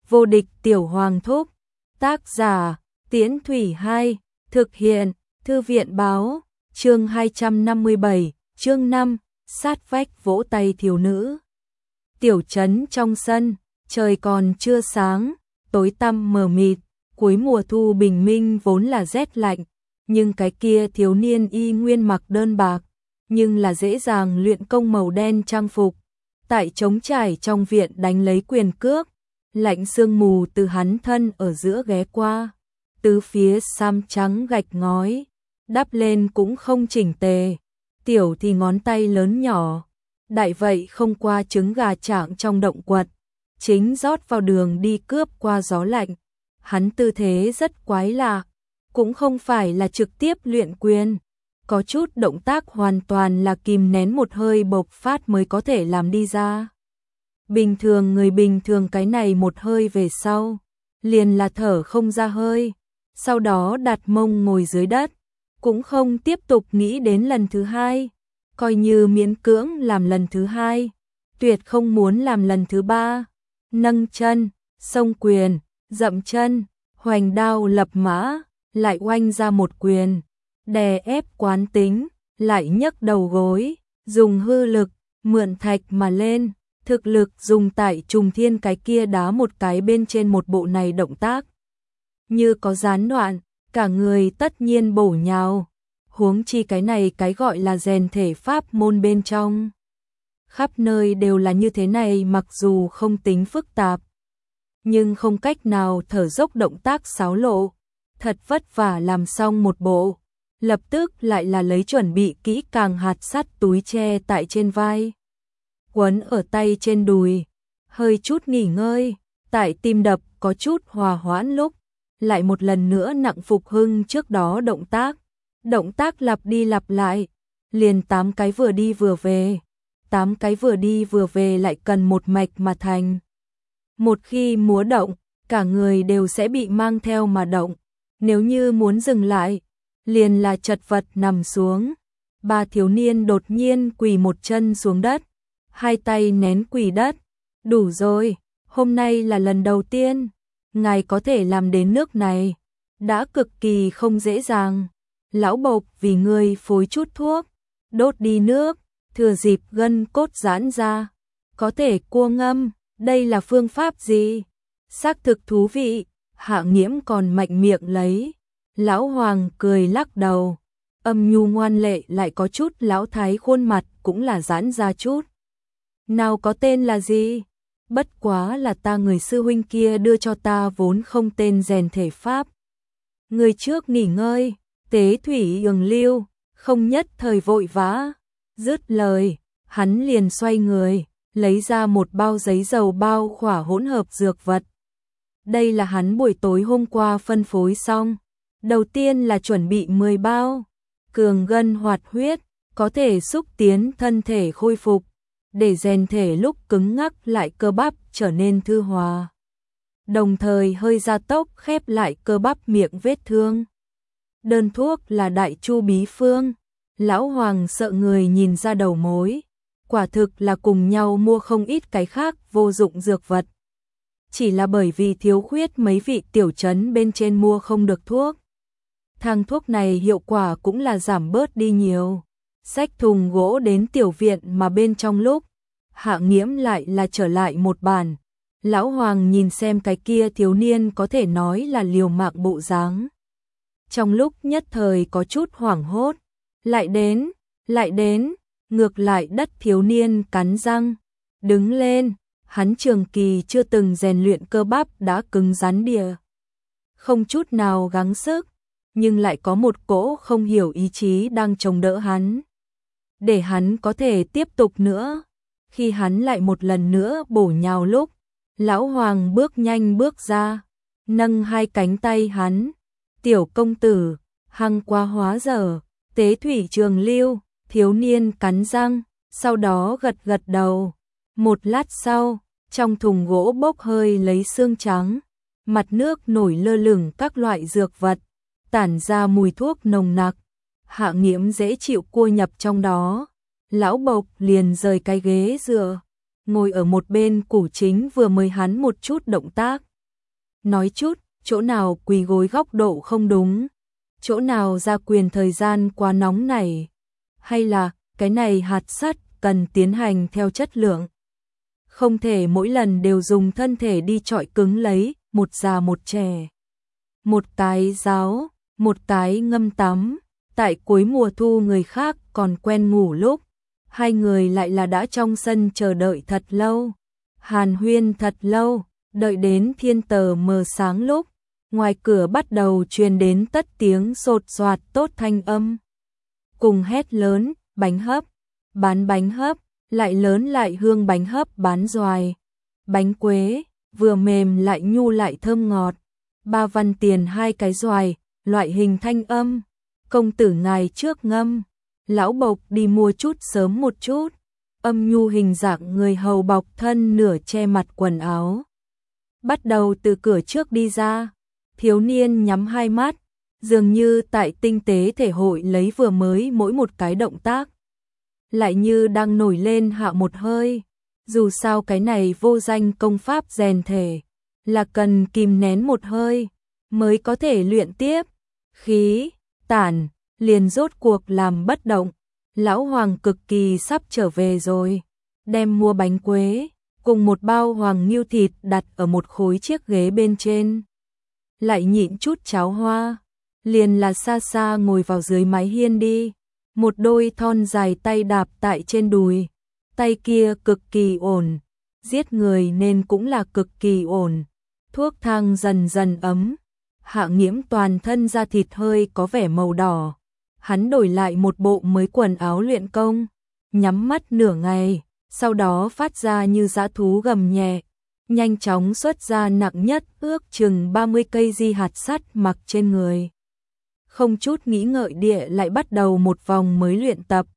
Vô địch tiểu hoàng thúc. Tác giả, Tiễn Thủy 2, thực hiện, Thư viện báo, chương 257, chương 5, sát vách vỗ tay thiếu nữ. Tiểu trấn trong sân, trời còn chưa sáng, tối tăm mờ mịt, cuối mùa thu bình minh vốn là rét lạnh, nhưng cái kia thiếu niên y nguyên mặc đơn bạc, nhưng là dễ dàng luyện công màu đen trang phục. Tại trống trải trong viện đánh lấy quyền cước, lạnh sương mù từ hắn thân ở giữa ghé qua, tứ phía sam trắng gạch ngói, đắp lên cũng không chỉnh tề, tiểu thì ngón tay lớn nhỏ, đại vậy không qua trứng gà trạng trong động quật, chính rót vào đường đi cướp qua gió lạnh. Hắn tư thế rất quái lạ, cũng không phải là trực tiếp luyện quyền, có chút động tác hoàn toàn là kìm nén một hơi bộc phát mới có thể làm đi ra. Bình thường người bình thường cái này một hơi về sau, liền là thở không ra hơi, sau đó đặt mông ngồi dưới đất, cũng không tiếp tục nghĩ đến lần thứ hai, coi như miễn cưỡng làm lần thứ hai, tuyệt không muốn làm lần thứ ba. Nâng chân, xông quyền, dậm chân, hoành đao lập mã, lại oanh ra một quyền, đè ép quán tính, lại nhấc đầu gối, dùng hư lực, mượn thạch mà lên, thực lực dùng tại trùng thiên cái kia đá một cái bên trên một bộ này động tác. Như có gián đoạn, cả người tất nhiên bổ nhào, huống chi cái này cái gọi là rèn thể pháp môn bên trong. Khắp nơi đều là như thế này, mặc dù không tính phức tạp, nhưng không cách nào thở dốc động tác xáo lộ, thật vất vả làm xong một bộ, lập tức lại là lấy chuẩn bị kỹ càng hạt sắt túi tre tại trên vai, quấn ở tay trên đùi, hơi chút nghỉ ngơi, tại tim đập có chút hòa hoãn lúc, lại một lần nữa nặng phục hưng trước đó động tác lặp đi lặp lại, liền 8 cái vừa đi vừa về. 8 cái vừa đi vừa về lại cần một mạch mà thành. Một khi múa động, cả người đều sẽ bị mang theo mà động. Nếu như muốn dừng lại, liền là chật vật nằm xuống. Ba thiếu niên đột nhiên quỳ một chân xuống đất, hai tay nén quỳ đất. Đủ rồi, hôm nay là lần đầu tiên, ngài có thể làm đến nước này, đã cực kỳ không dễ dàng. Lão Bộc vì ngươi phối chút thuốc, đốt đi nước, thừa dịp gân cốt giãn ra, có thể cua ngâm, đây là phương pháp gì? Xác thực thú vị, Hạ Nghiễm còn mạnh miệng lấy. Lão Hoàng cười lắc đầu, âm nhu ngoan lệ lại có chút lão thái khuôn mặt cũng là giãn ra chút. Nào có tên là gì? Bất quá là ta người sư huynh kia đưa cho ta vốn không tên rèn thể pháp. Người trước nghỉ ngơi, tế thủy ường lưu, không nhất thời vội vã. Dứt lời, hắn liền xoay người, lấy ra một bao giấy dầu bao khỏa hỗn hợp dược vật. Đây là hắn buổi tối hôm qua phân phối xong. Đầu tiên là chuẩn bị 10 bao, cường gân hoạt huyết, có thể xúc tiến thân thể khôi phục, để rèn thể lúc cứng ngắc lại cơ bắp trở nên thư hòa. Đồng thời hơi gia tốc khép lại cơ bắp miệng vết thương. Đơn thuốc là đại chu bí phương. Lão Hoàng sợ người nhìn ra đầu mối, quả thực là cùng nhau mua không ít cái khác vô dụng dược vật. Chỉ là bởi vì thiếu khuyết mấy vị tiểu trấn bên trên mua không được thuốc. Thang thuốc này hiệu quả cũng là giảm bớt đi nhiều. Xách thùng gỗ đến tiểu viện mà bên trong lúc, Hạ Nghiễm lại là trở lại một bàn. Lão Hoàng nhìn xem cái kia thiếu niên có thể nói là liều mạng bộ dáng. Trong lúc nhất thời có chút hoảng hốt. Lại đến, ngược lại đất thiếu niên cắn răng, đứng lên, hắn trường kỳ chưa từng rèn luyện cơ bắp đã cứng rắn đìa. Không chút nào gắng sức, nhưng lại có một cỗ không hiểu ý chí đang chống đỡ hắn. Để hắn có thể tiếp tục nữa, khi hắn lại một lần nữa bổ nhào lúc, Lão Hoàng bước nhanh bước ra, nâng hai cánh tay hắn, tiểu công tử, hăng quá hóa dở. Tế thủy trường lưu, thiếu niên cắn răng, sau đó gật gật đầu. Một lát sau, trong thùng gỗ bốc hơi lấy xương trắng, mặt nước nổi lơ lửng các loại dược vật, tản ra mùi thuốc nồng nặc. Hạ Nghiễm dễ chịu cua nhập trong đó. Lão Bộc liền rời cái ghế dựa, ngồi ở một bên củ chính vừa mới hắn một chút động tác, nói chút, chỗ nào quỳ gối góc độ không đúng, chỗ nào ra quyền thời gian quá nóng này, hay là cái này hạt sắt cần tiến hành theo chất lượng. Không thể mỗi lần đều dùng thân thể đi chọi cứng lấy, một già một trẻ. Một cái giáo, một cái ngâm tắm, tại cuối mùa thu người khác còn quen ngủ lúc, hai người lại là đã trong sân chờ đợi thật lâu, hàn huyên thật lâu, đợi đến thiên tờ mờ sáng lúc, ngoài cửa bắt đầu truyền đến tất tiếng sột soạt tốt thanh âm. Cùng hét lớn, bánh hấp, bán bánh hấp, lại lớn lại hương bánh hấp bán xoài, bánh quế, vừa mềm lại nhu lại thơm ngọt, 3 văn tiền 2 cái xoài, loại hình thanh âm, công tử ngài trước ngâm, lão bộc đi mua chút sớm một chút, âm nhu hình dạng người hầu bọc thân nửa che mặt quần áo. Bắt đầu từ cửa trước đi ra, thiếu niên nhắm hai mắt, dường như tại tinh tế thể hội lấy vừa mới mỗi một cái động tác. Lại như đang nổi lên hạ một hơi, dù sao cái này vô danh công pháp rèn thể, là cần kìm nén một hơi, mới có thể luyện tiếp, khí, tản, liền rốt cuộc làm bất động. Lão Hoàng cực kỳ sắp trở về rồi, đem mua bánh quế, cùng một bao hoàng nghiêu thịt đặt ở một khối chiếc ghế bên trên. Lại nhịn chút cháo hoa, liền là xa xa ngồi vào dưới mái hiên đi, một đôi thon dài tay đạp tại trên đùi, tay kia cực kỳ ổn, giết người nên cũng là cực kỳ ổn. Thuốc thang dần dần ấm, Hạ Nghiễm toàn thân da thịt hơi có vẻ màu đỏ. Hắn đổi lại một bộ mới quần áo luyện công, nhắm mắt nửa ngày, sau đó phát ra như dã thú gầm nhẹ, nhanh chóng xuất ra nặng nhất ước chừng 30 cây di hạt sắt mặc trên người. Không chút nghĩ ngợi địa lại bắt đầu một vòng mới luyện tập.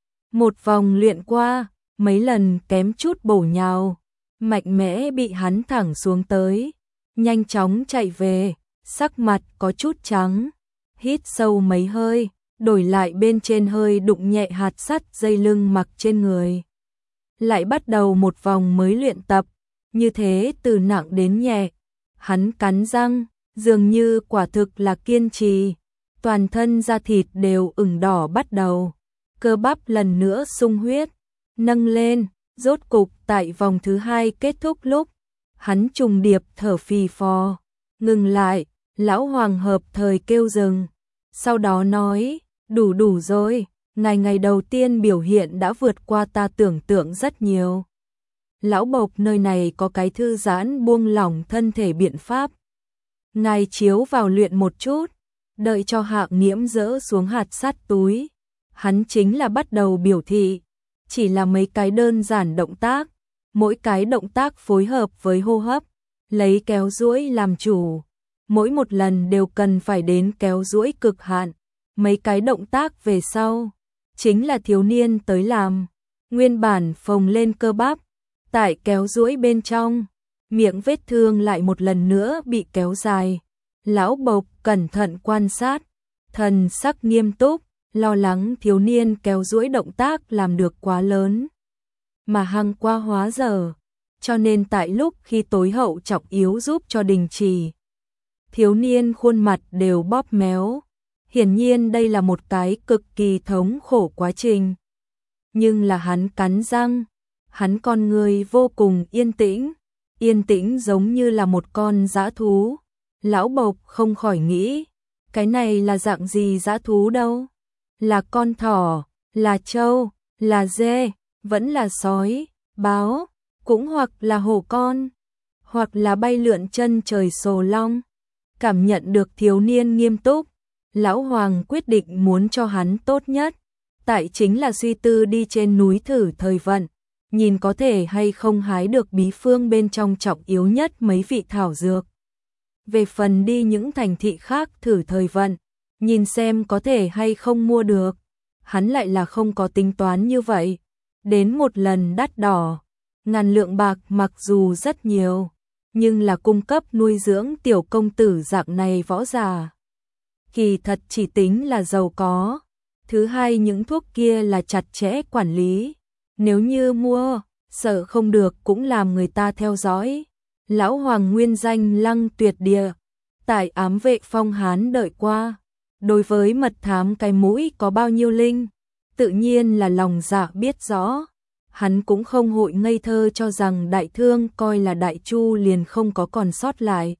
Một vòng luyện qua, mấy lần kém chút bổ nhào, mạnh mẽ bị hắn thẳng xuống tới, nhanh chóng chạy về, sắc mặt có chút trắng, hít sâu mấy hơi, đổi lại bên trên hơi đụng nhẹ hạt sắt dây lưng mặc trên người. Lại bắt đầu một vòng mới luyện tập, như thế từ nặng đến nhẹ. Hắn cắn răng, dường như quả thực là kiên trì, toàn thân da thịt đều ửng đỏ bắt đầu, cơ bắp lần nữa sung huyết, nâng lên, rốt cục tại vòng thứ 2 kết thúc lúc, hắn trùng điệp thở phì phò, ngừng lại, lão Hoàng hợp thời kêu dừng, sau đó nói, đủ rồi, ngày đầu tiên biểu hiện đã vượt qua ta tưởng tượng rất nhiều. Lão bộc nơi này có cái thư giãn buông lỏng thân thể biện pháp. Ngài chiếu vào luyện một chút, đợi cho Hạ Nghiễm dỡ xuống hạt sắt túi. Hắn chính là bắt đầu biểu thị, chỉ là mấy cái đơn giản động tác, mỗi cái động tác phối hợp với hô hấp, lấy kéo duỗi làm chủ, mỗi một lần đều cần phải đến kéo duỗi cực hạn. Mấy cái động tác về sau, chính là thiếu niên tới làm, nguyên bản phồng lên cơ bắp, tại kéo duỗi bên trong, miệng vết thương lại một lần nữa bị kéo dài. Lão bộc cẩn thận quan sát, thần sắc nghiêm túc, lo lắng thiếu niên kéo duỗi động tác làm được quá lớn, mà hăng qua hóa dở, cho nên tại lúc khi tối hậu trọng yếu giúp cho đình chỉ. Thiếu niên khuôn mặt đều bóp méo. Hiển nhiên đây là một cái cực kỳ thống khổ quá trình. Nhưng là hắn cắn răng, hắn con người vô cùng yên tĩnh giống như là một con dã thú. Lão bộc không khỏi nghĩ, cái này là dạng gì dã thú đâu? Là con thỏ, là trâu, là dê, vẫn là sói, báo, cũng hoặc là hổ con, hoặc là bay lượn chân trời sồ long. Cảm nhận được thiếu niên nghiêm túc, Lão Hoàng quyết định muốn cho hắn tốt nhất, tại chính là suy tư đi trên núi thử thời vận, nhìn có thể hay không hái được bí phương bên trong trọng yếu nhất mấy vị thảo dược. Về phần đi những thành thị khác thử thời vận, nhìn xem có thể hay không mua được, hắn lại là không có tính toán như vậy. Đến một lần đắt đỏ, 1000 lượng bạc mặc dù rất nhiều, nhưng là cung cấp nuôi dưỡng tiểu công tử dạng này võ giả. Kỳ thật chỉ tính là giàu có. Thứ hai, những thuốc kia là chặt chẽ quản lý. Nếu như mua, sợ không được cũng làm người ta theo dõi. Lão hoàng nguyên danh Lăng Tuyệt Địa, tại ám vệ phong Hán đợi qua. Đối với mật thám cái mũi có bao nhiêu linh, tự nhiên là lòng dạ biết rõ. Hắn cũng không hội ngây thơ cho rằng đại thương coi là đại chu liền không có còn sót lại.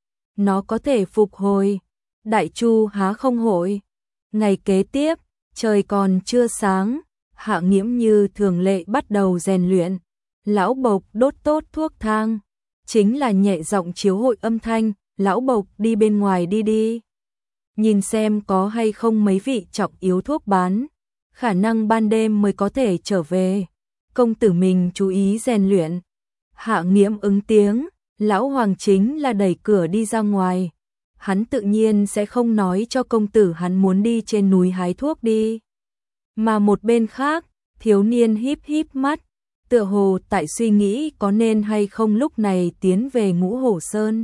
Nó có thể phục hồi, đại chu há không hội. Ngày kế tiếp, trời còn chưa sáng, Hạ Nghiễm như thường lệ bắt đầu rèn luyện. Lão Bộc đốt tốt thuốc thang, chính là nhẹ giọng chiếu hội âm thanh, lão Bộc đi bên ngoài đi đi. Nhìn xem có hay không mấy vị trọng yếu thuốc bán, khả năng ban đêm mới có thể trở về. Công tử mình chú ý rèn luyện. Hạ Nghiễm ứng tiếng, lão hoàng chính là đẩy cửa đi ra ngoài. Hắn tự nhiên sẽ không nói cho công tử hắn muốn đi trên núi hái thuốc đi. Mà một bên khác, thiếu niên híp híp mắt, tựa hồ tại suy nghĩ có nên hay không lúc này tiến về Ngũ Hổ Sơn.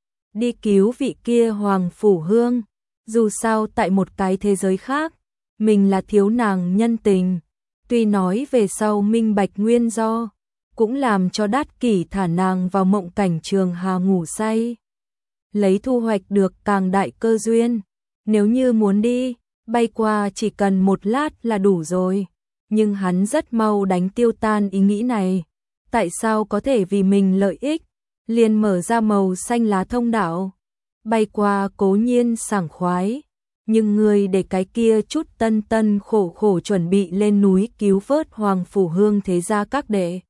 Đi cứu vị kia Hoàng Phủ Hương, dù sao tại một cái thế giới khác, mình là thiếu nàng nhân tình. Tuy nói về sau minh bạch nguyên do, cũng làm cho Đát Kỷ thả nàng vào mộng cảnh Trường Hà ngủ say. Lấy thu hoạch được càng đại cơ duyên, nếu như muốn đi, bay qua chỉ cần một lát là đủ rồi. Nhưng hắn rất mau đánh tiêu tan ý nghĩ này. Tại sao có thể vì mình lợi ích, liền mở ra màu xanh lá thông đạo. Bay qua cố nhiên sảng khoái, nhưng người để cái kia chút tân tân khổ khổ chuẩn bị lên núi cứu vớt Hoàng Phủ Hương thế gia các đệ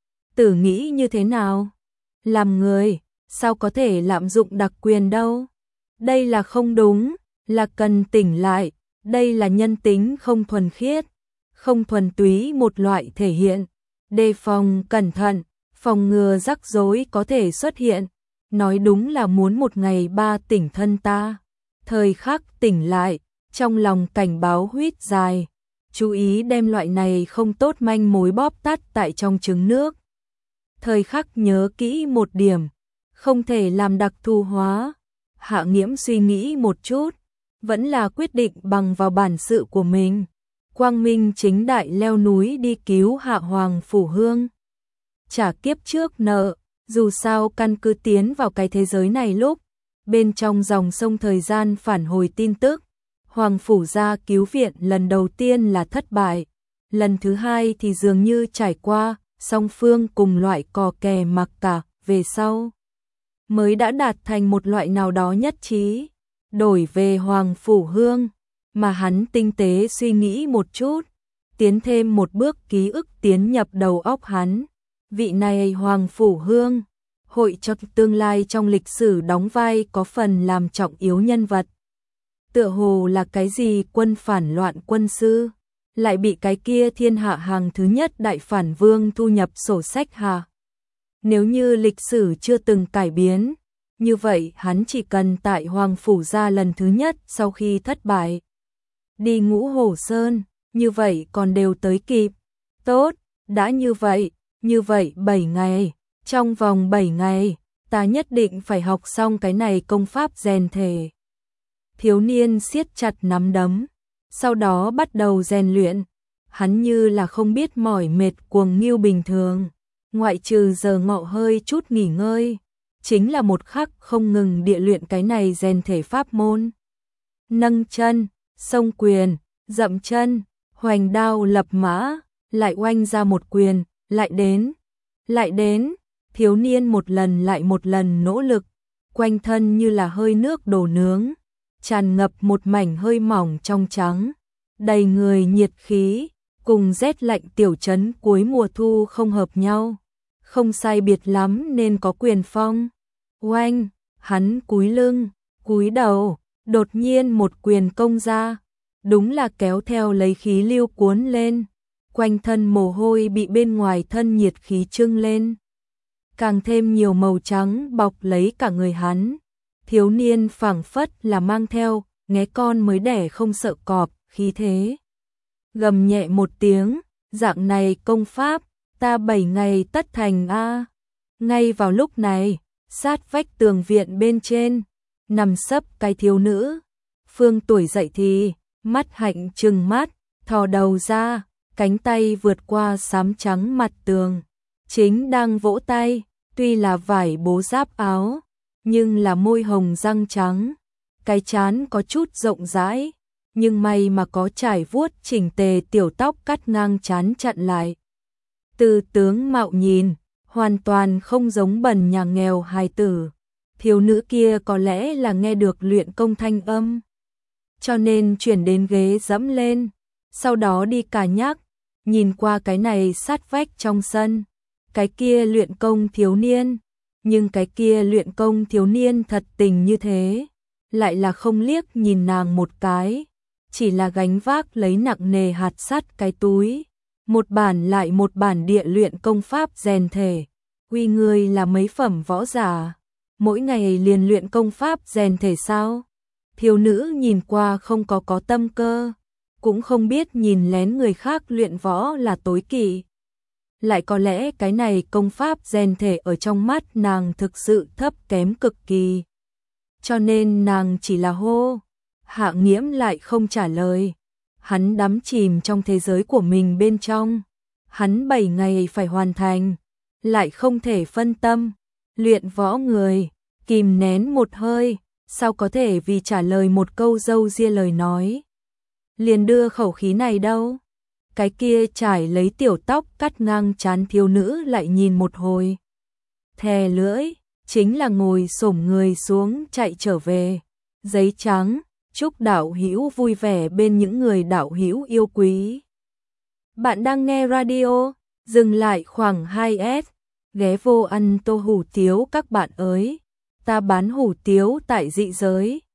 tử nghĩ như thế nào? Làm người, sao có thể lạm dụng đặc quyền đâu? Đây là không đúng, là cần tỉnh lại, đây là nhân tính không thuần khiết, không thuần túy một loại thể hiện. Đề phòng cẩn thận, phòng ngừa rắc rối có thể xuất hiện. Nói đúng là muốn một ngày ba tỉnh thân ta. Thời khắc tỉnh lại, trong lòng cảnh báo huýt dài. Chú ý đem loại này không tốt manh mối bóp tắt tại trong trứng nước. Thời khắc nhớ kỹ một điểm, không thể làm đặc thù hóa. Hạ Nghiễm suy nghĩ một chút, vẫn là quyết định bằng vào bản sự của mình. Quang minh chính đại leo núi đi cứu Hạ Hoàng Phủ Hương. Trả kiếp trước nợ, dù sao căn cứ tiến vào cái thế giới này lúc, bên trong dòng sông thời gian phản hồi tin tức, Hoàng Phủ gia cứu viện lần đầu tiên là thất bại, lần thứ hai thì dường như trải qua, song phương cùng loại cò kè mặc cả, về sau mới đã đạt thành một loại nào đó nhất trí, đổi về Hoàng Phủ Hương, mà hắn tinh tế suy nghĩ một chút, tiến thêm một bước ký ức tiến nhập đầu óc hắn. Vị này Hoàng Phủ Hương, hội cho tương lai trong lịch sử đóng vai có phần làm trọng yếu nhân vật. Tựa hồ là cái gì quân phản loạn quân sư, lại bị cái kia thiên hạ hàng thứ nhất đại phản vương thu nhập sổ sách hà. Nếu như lịch sử chưa từng cải biến, như vậy hắn chỉ cần tại Hoàng Phủ gia lần thứ nhất sau khi thất bại. Đi Ngũ Hổ Sơn, như vậy còn đều tới kịp. Tốt, đã như vậy 7 ngày, trong vòng 7 ngày, ta nhất định phải học xong cái này công pháp rèn thể. Thiếu niên siết chặt nắm đấm, sau đó bắt đầu rèn luyện. Hắn như là không biết mỏi mệt cuồng nghiêu bình thường, ngoại trừ giờ ngọ hơi chút nghỉ ngơi, chính là một khắc không ngừng địa luyện cái này rèn thể pháp môn. Nâng chân, xông quyền, dậm chân, hoành đao lập mã, lại oanh ra một quyền, lại đến, thiếu niên một lần lại một lần nỗ lực, quanh thân như là hơi nước đổ nướng, tràn ngập một mảnh hơi mỏng trong trắng, đầy người nhiệt khí, cùng rét lạnh tiểu trấn cuối mùa thu không hợp nhau, không sai biệt lắm nên có quyền phong. Oanh, hắn cúi lưng, cúi đầu, đột nhiên một quyền công ra, đúng là kéo theo lấy khí lưu cuốn lên, quanh thân mồ hôi bị bên ngoài thân nhiệt khí trưng lên. Càng thêm nhiều màu trắng bọc lấy cả người hắn. Thiếu niên phảng phất là mang theo, nghé con mới đẻ không sợ cọp, khí thế. Gầm nhẹ một tiếng, dạng này công pháp, ta 7 ngày tất thành a. Ngay vào lúc này, sát vách tường viện bên trên, nằm sấp cái thiếu nữ. Phương tuổi dậy thì, mắt hạnh trừng mắt, thò đầu ra, cánh tay vượt qua xám trắng mặt tường. Chính đang vỗ tay, tuy là vải bố giáp áo, nhưng là môi hồng răng trắng, cái trán có chút rộng rãi, nhưng may mà có trải vuốt chỉnh tề, tiểu tóc cắt ngang trán chặn lại. Từ tướng mạo nhìn, hoàn toàn không giống bần nhà nghèo hài tử. Thiếu nữ kia có lẽ là nghe được luyện công thanh âm, cho nên chuyển đến ghế dẫm lên, sau đó đi cà nhắc, nhìn qua cái này sát vách trong sân, cái kia luyện công thiếu niên, nhưng cái kia luyện công thiếu niên thật tình như thế, lại là không liếc nhìn nàng một cái, chỉ là gánh vác lấy nặng nề hạt sắt cái túi, một bản lại một bản địa luyện công pháp rèn thể. Uy ngươi là mấy phẩm võ giả, mỗi ngày liền luyện công pháp rèn thể sao? Thiếu nữ nhìn qua không có tâm cơ, cũng không biết nhìn lén người khác luyện võ là tối kỵ. Lại có lẽ cái này công pháp rèn thể ở trong mắt nàng thực sự thấp kém cực kỳ. Cho nên nàng chỉ là hô. Hạ Nghiễm lại không trả lời. Hắn đắm chìm trong thế giới của mình bên trong. Hắn 7 ngày phải hoàn thành, lại không thể phân tâm. Luyện võ người, kìm nén một hơi, sao có thể vì trả lời một câu dâu ria lời nói. Liền đưa khẩu khí này đâu. Cái kia trải lấy tiểu tóc cắt ngang trán thiếu nữ lại nhìn một hồi. Thè lưỡi, chính là ngồi xổm người xuống chạy trở về. Giấy trắng, chúc đạo hữu vui vẻ bên những người đạo hữu yêu quý. Bạn đang nghe radio, dừng lại khoảng 2S, ghé vô ăn tô hủ tiếu các bạn ơi. Ta bán hủ tiếu tại dị giới.